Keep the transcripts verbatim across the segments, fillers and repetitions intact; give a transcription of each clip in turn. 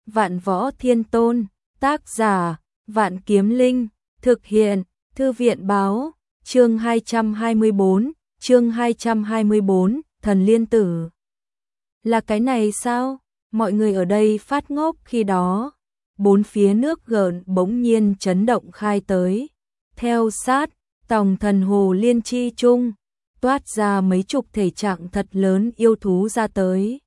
Vạn Võ Thiên Tôn, tác giả, Vạn Kiếm Linh, thực hiện, Thư viện báo, chương hai trăm hai mươi bốn, chương hai trăm hai mươi bốn, Thần Liên Tử. Là cái này sao? Mọi người ở đây phát ngốc khi đó. Bốn phía nước gợn bỗng nhiên chấn động khai tới. Theo sát, tòng thần hồ liên chi chung, toát ra mấy chục thể trạng thật lớn yêu thú ra tới.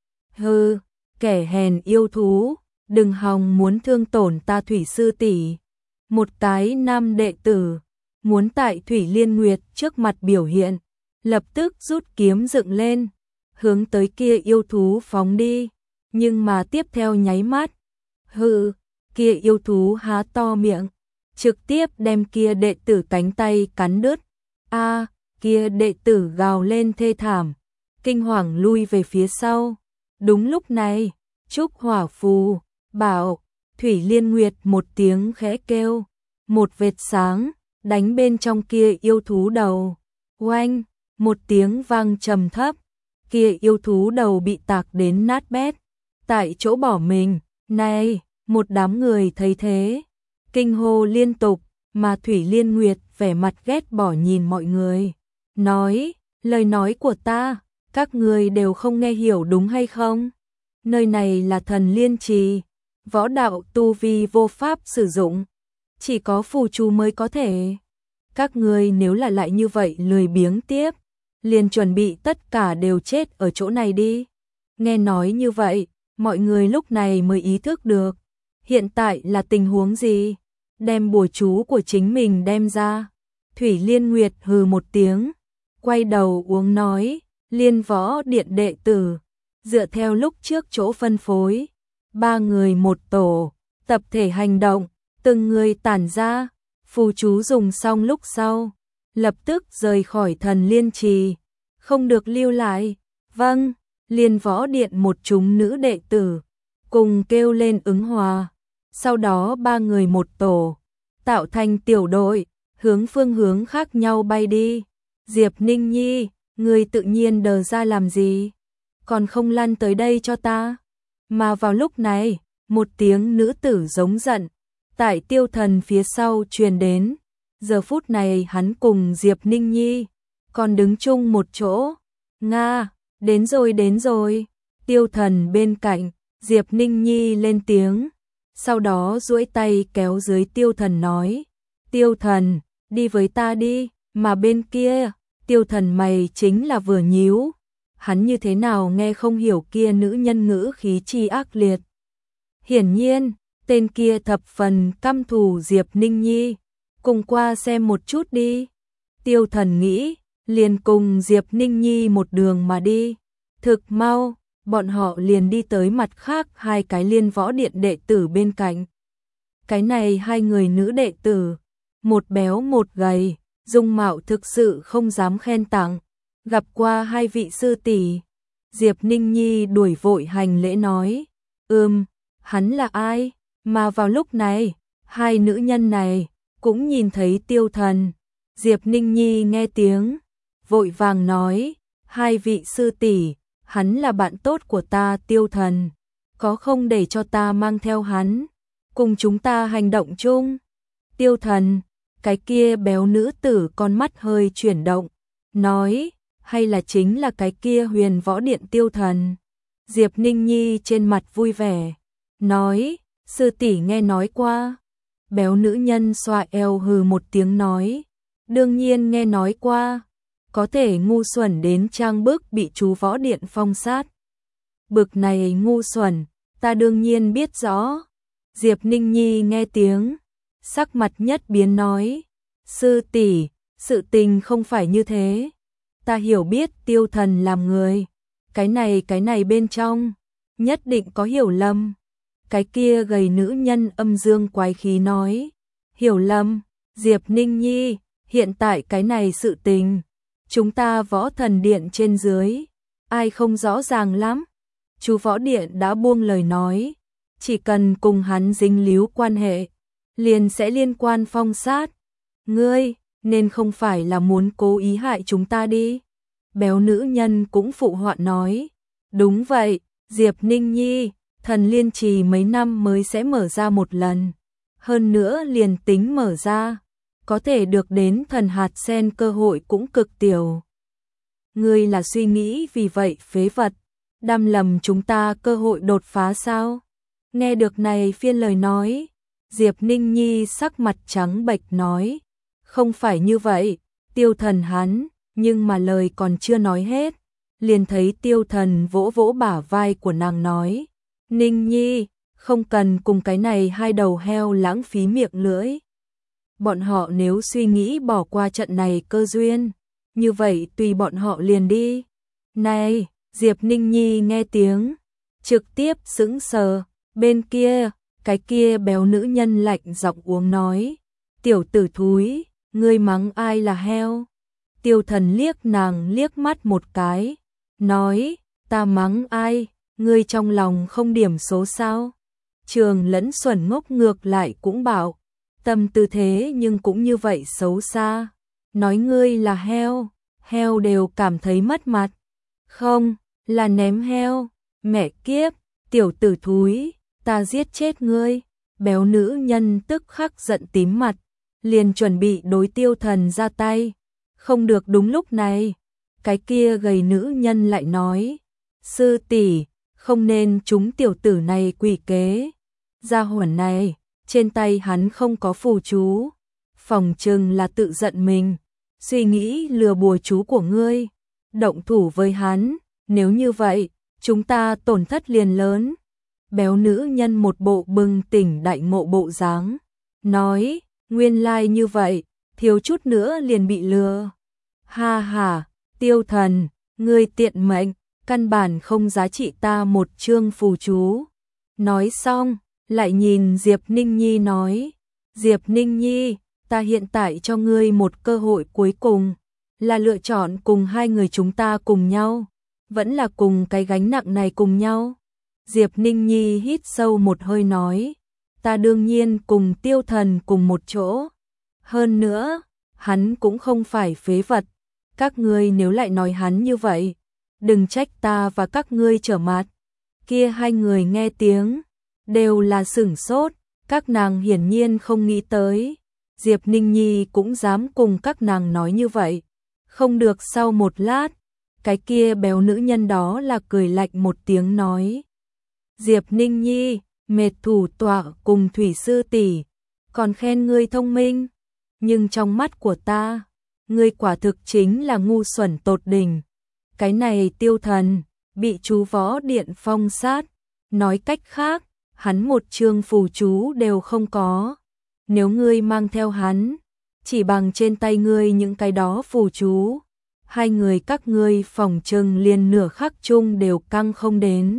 Hừ, kẻ hèn yêu thú, đừng hòng muốn thương tổn ta Thủy sư tỷ. Một cái nam đệ tử, muốn tại Thủy Liên Nguyệt trước mặt biểu hiện, lập tức rút kiếm dựng lên, hướng tới kia yêu thú phóng đi, nhưng mà tiếp theo nháy mắt, hừ, kia yêu thú há to miệng, trực tiếp đem kia đệ tử cánh tay cắn đứt. A, kia đệ tử gào lên thê thảm, kinh hoàng lui về phía sau. Đúng lúc này, Trúc Hỏa Phù bảo, Thủy Liên Nguyệt một tiếng khẽ kêu, một vệt sáng đánh bên trong kia yêu thú đầu. Oanh, một tiếng vang trầm thấp, kia yêu thú đầu bị tạc đến nát bét, tại chỗ bỏ mình. Này, một đám người thấy thế, kinh hô liên tục, mà Thủy Liên Nguyệt vẻ mặt ghét bỏ nhìn mọi người, nói, lời nói của ta, các người đều không nghe hiểu đúng hay không? Nơi này là Thần Liên Trì, võ đạo tu vi vô pháp sử dụng, chỉ có phù chú mới có thể. Các người nếu là lại như vậy lười biếng tiếp, liền chuẩn bị tất cả đều chết ở chỗ này đi. Nghe nói như vậy, mọi người lúc này mới ý thức được, hiện tại là tình huống gì, đem bùa chú của chính mình đem ra. Thủy Liên Nguyệt hừ một tiếng, quay đầu uống nói, Liên Võ Điện đệ tử, dựa theo lúc trước chỗ phân phối, ba người một tổ, tập thể hành động, từng người tản ra, phù chú dùng xong lúc sau, lập tức rời khỏi Thần Liên Trì, không được lưu lại. Vâng, Liên Võ Điện một chúng nữ đệ tử, cùng kêu lên ứng hòa, sau đó ba người một tổ, tạo thành tiểu đội, hướng phương hướng khác nhau bay đi. Diệp Ninh Nhi, người tự nhiên đờ ra làm gì? Còn không lăn tới đây cho ta. Mà vào lúc này, một tiếng nữ tử giống giận, tại Tiêu Thần phía sau truyền đến. Giờ phút này hắn cùng Diệp Ninh Nhi còn đứng chung một chỗ. Nga, đến rồi đến rồi. Tiêu Thần bên cạnh, Diệp Ninh Nhi lên tiếng, sau đó duỗi tay kéo dưới Tiêu Thần nói, Tiêu Thần, đi với ta đi. Mà bên kia, Tiêu Thần mày chính là vừa nhíu, hắn như thế nào nghe không hiểu kia nữ nhân ngữ khí chi ác liệt. Hiển nhiên, tên kia thập phần căm thù Diệp Ninh Nhi, cùng qua xem một chút đi. Tiêu Thần nghĩ, liền cùng Diệp Ninh Nhi một đường mà đi. Thực mau, bọn họ liền đi tới mặt khác hai cái Liên Võ Điện đệ tử bên cạnh. Cái này hai người nữ đệ tử, một béo một gầy, dung mạo thực sự không dám khen tặng. Gặp qua hai vị sư tỷ. Diệp Ninh Nhi đuổi vội hành lễ nói, ừm, hắn là ai? Mà vào lúc này, hai nữ nhân này cũng nhìn thấy Tiêu Thần. Diệp Ninh Nhi nghe tiếng, vội vàng nói, hai vị sư tỷ, hắn là bạn tốt của ta Tiêu Thần, có không để cho ta mang theo hắn, cùng chúng ta hành động chung. Tiêu Thần, cái kia béo nữ tử con mắt hơi chuyển động, nói, hay là chính là cái kia Huyền Võ Điện Tiêu Thần. Diệp Ninh Nhi trên mặt vui vẻ, nói, sư tỷ nghe nói qua. Béo nữ nhân xoa eo hừ một tiếng nói, đương nhiên nghe nói qua, có thể ngu xuẩn đến trang bức bị chú Võ Điện phong sát. Bực này ngu xuẩn, ta đương nhiên biết rõ. Diệp Ninh Nhi nghe tiếng, sắc mặt nhất biến nói, sư tỷ, sự tình không phải như thế. Ta hiểu biết Tiêu Thần làm người, cái này cái này bên trong, nhất định có hiểu lầm. Cái kia gầy nữ nhân âm dương quái khí nói, hiểu lầm, Diệp Ninh Nhi, hiện tại cái này sự tình, chúng ta Võ Thần Điện trên dưới, ai không rõ ràng lắm. Chú Võ Điện đã buông lời nói, chỉ cần cùng hắn dính líu quan hệ, liền sẽ liên quan phong sát. Ngươi, nên không phải là muốn cố ý hại chúng ta đi. Béo nữ nhân cũng phụ họa nói, đúng vậy, Diệp Ninh Nhi, thần liên trì mấy năm mới sẽ mở ra một lần. Hơn nữa liền tính mở ra, có thể được đến thần hạt sen cơ hội cũng cực tiểu. Ngươi là suy nghĩ vì vậy phế vật, đâm lầm chúng ta cơ hội đột phá sao? Nghe được này phiên lời nói, Diệp Ninh Nhi sắc mặt trắng bệch nói, không phải như vậy, Tiêu Thần hắn, nhưng mà lời còn chưa nói hết, liền thấy Tiêu Thần vỗ vỗ bả vai của nàng nói, Ninh Nhi, không cần cùng cái này hai đầu heo lãng phí miệng lưỡi. Bọn họ nếu suy nghĩ bỏ qua trận này cơ duyên, như vậy tùy bọn họ liền đi. Này, Diệp Ninh Nhi nghe tiếng, trực tiếp sững sờ, bên kia, cái kia béo nữ nhân lạnh giọng uống nói, tiểu tử thúi, ngươi mắng ai là heo? Tiêu Thần liếc nàng liếc mắt một cái, nói, ta mắng ai, ngươi trong lòng không điểm số sao? Trường Lẫn xuẩn ngốc ngược lại cũng bảo, tâm tư thế nhưng cũng như vậy xấu xa, nói ngươi là heo, heo đều cảm thấy mất mặt. Không, là ném heo, mẹ kiếp, tiểu tử thúi, ta giết chết ngươi. Béo nữ nhân tức khắc giận tím mặt, liền chuẩn bị đối Tiêu Thần ra tay. Không được, đúng lúc này, cái kia gầy nữ nhân lại nói, sư tỷ, không nên trúng tiểu tử này quỷ kế. Gia hỏa này, trên tay hắn không có phù chú, phòng chừng là tự giận mình, suy nghĩ lừa bùa chú của ngươi, động thủ với hắn, nếu như vậy, chúng ta tổn thất liền lớn. Béo nữ nhân một bộ bừng tỉnh đại ngộ bộ dáng, nói, nguyên lai like như vậy, thiếu chút nữa liền bị lừa. Ha ha, Tiêu Thần, ngươi tiện mệnh, căn bản không giá trị ta một chương phù chú. Nói xong, lại nhìn Diệp Ninh Nhi nói, Diệp Ninh Nhi, ta hiện tại cho ngươi một cơ hội cuối cùng, là lựa chọn cùng hai người chúng ta cùng nhau, vẫn là cùng cái gánh nặng này cùng nhau. Diệp Ninh Nhi hít sâu một hơi nói, ta đương nhiên cùng Tiêu Thần cùng một chỗ. Hơn nữa, hắn cũng không phải phế vật, các ngươi nếu lại nói hắn như vậy, đừng trách ta và các ngươi trở mặt. Kia hai người nghe tiếng, đều là sửng sốt, các nàng hiển nhiên không nghĩ tới. Diệp Ninh Nhi cũng dám cùng các nàng nói như vậy. Không được, sau một lát, cái kia béo nữ nhân đó là cười lạnh một tiếng nói, Diệp Ninh Nhi, mệt thủ tọa cùng thủy sư tỷ, còn khen ngươi thông minh, nhưng trong mắt của ta, ngươi quả thực chính là ngu xuẩn tột đỉnh. Cái này Tiêu Thần, bị chú võ điện phong sát, nói cách khác, hắn một chương phù chú đều không có. Nếu ngươi mang theo hắn, chỉ bằng trên tay ngươi những cái đó phù chú, hai người các ngươi phòng chừng liền nửa khắc chung đều căng không đến.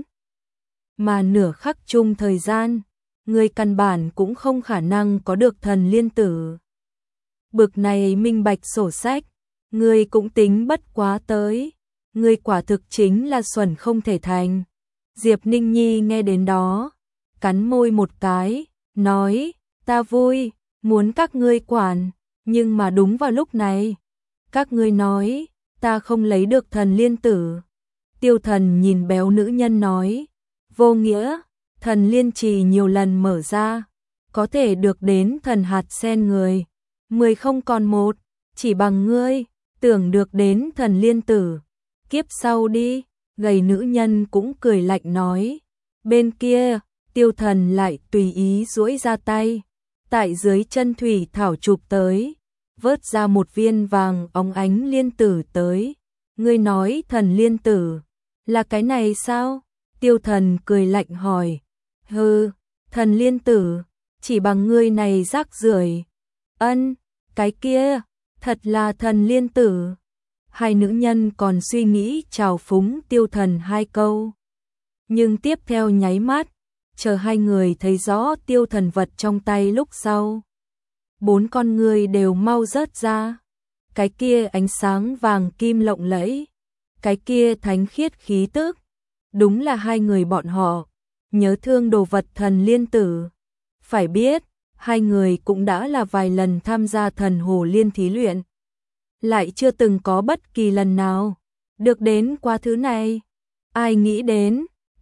Mà nửa khắc chung thời gian, ngươi căn bản cũng không khả năng có được thần liên tử. Bực này minh bạch sổ sách, ngươi cũng tính bất quá tới, ngươi quả thực chính là xuẩn không thể thành. Diệp Ninh Nhi nghe đến đó, cắn môi một cái, nói, ta vui, muốn các ngươi quản, nhưng mà đúng vào lúc này, các ngươi nói, ta không lấy được thần liên tử. Tiêu Thần nhìn béo nữ nhân nói, vô nghĩa, thần liên trì nhiều lần mở ra, có thể được đến thần hạt sen người, mười không còn một, chỉ bằng ngươi, tưởng được đến thần liên tử, kiếp sau đi. Gầy nữ nhân cũng cười lạnh nói, bên kia, Tiêu Thần lại tùy ý duỗi ra tay, tại dưới chân thủy thảo chụp tới, vớt ra một viên vàng óng ánh liên tử tới. Ngươi nói thần liên tử, là cái này sao? Tiêu Thần cười lạnh hỏi, hừ, thần liên tử, chỉ bằng ngươi này rác rưởi. Ân, cái kia, thật là thần liên tử. Hai nữ nhân còn suy nghĩ chào phúng Tiêu Thần hai câu. Nhưng tiếp theo nháy mắt, chờ hai người thấy rõ Tiêu Thần vật trong tay lúc sau, bốn con người đều mau rớt ra. Cái kia ánh sáng vàng kim lộng lẫy, cái kia thánh khiết khí tức, đúng là hai người bọn họ, nhớ thương đồ vật thần liên tử. Phải biết, hai người cũng đã là vài lần tham gia thần hồ liên thí luyện, lại chưa từng có bất kỳ lần nào được đến qua thứ này. Ai nghĩ đến,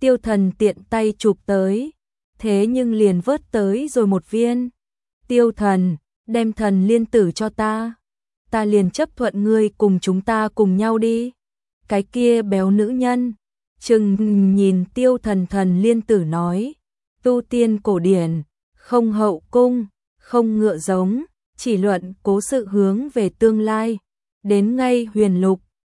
Tiêu Thần tiện tay chụp tới, thế nhưng liền vớt tới rồi một viên. Tiêu Thần, đem thần liên tử cho ta, ta liền chấp thuận ngươi cùng chúng ta cùng nhau đi. Cái kia béo nữ nhân, chừng nhìn Tiêu Thần thần liên tử nói, tu tiên cổ điển, không hậu cung, không ngựa giống, chỉ luận cố sự hướng về tương lai, đến ngay huyền lục,